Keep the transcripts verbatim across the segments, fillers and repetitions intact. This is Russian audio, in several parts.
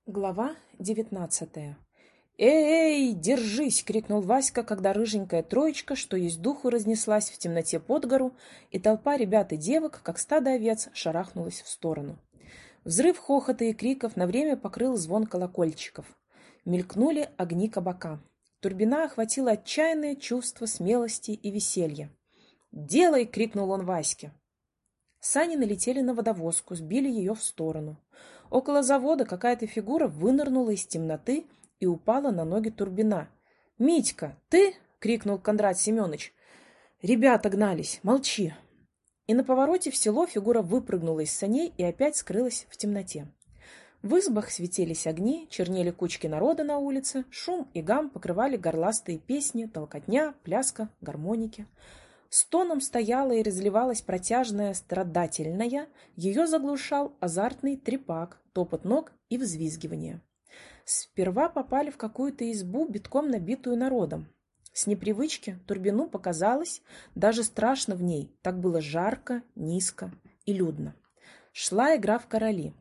Глава девятнадцатая. «Эй, держись!» — крикнул Васька, когда рыженькая троечка, что есть духу, разнеслась в темноте под гору, и толпа ребят и девок, как стадо овец, шарахнулась в сторону. Взрыв хохота и криков на время покрыл звон колокольчиков. Мелькнули огни кабака. Турбина охватила отчаянное чувство смелости и веселья. «Делай!» — крикнул он Ваське. Сани налетели на водовозку, сбили ее в сторону. Около завода какая-то фигура вынырнула из темноты и упала на ноги Турбина. «Митька, ты?» — крикнул Кондрат Семенович. «Ребята гнались, молчи!» И на повороте в село фигура выпрыгнула из саней и опять скрылась в темноте. В избах светились огни, чернели кучки народа на улице, шум и гам покрывали горластые песни, толкотня, пляска, гармоники. Стоном стояла и разливалась протяжная страдательная, ее заглушал азартный трепак, топот ног и взвизгивание. Сперва попали в какую-то избу, битком набитую народом. С непривычки Турбину показалось даже страшно в ней, так было жарко, низко и людно. Шла игра в короли.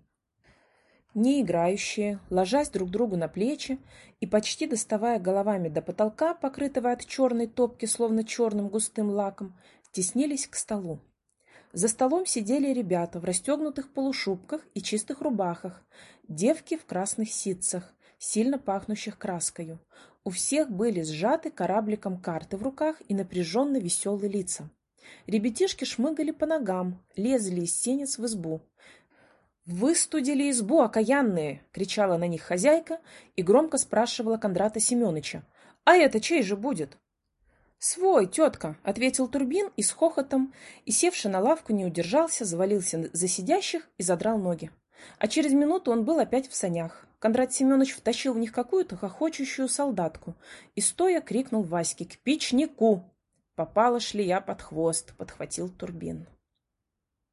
Не играющие, ложась друг другу на плечи и почти доставая головами до потолка, покрытого от черной топки, словно черным густым лаком, теснились к столу. За столом сидели ребята в расстегнутых полушубках и чистых рубахах, девки в красных ситцах, сильно пахнущих краскою. У всех были сжаты корабликом карты в руках и напряженно веселые лица. Ребятишки шмыгали по ногам, лезли из сенец в избу. «Выстудили избу, окаянные!» — кричала на них хозяйка и громко спрашивала Кондрата Семеновича. «А это чей же будет?» «Свой, тетка!» — ответил Турбин и с хохотом, и, севши на лавку, не удержался, завалился за сидящих и задрал ноги. А через минуту он был опять в санях. Кондрат Семенович втащил в них какую-то хохочущую солдатку и, стоя, крикнул Ваське: «К печнику!» «Попала шлея под хвост!» — подхватил Турбин.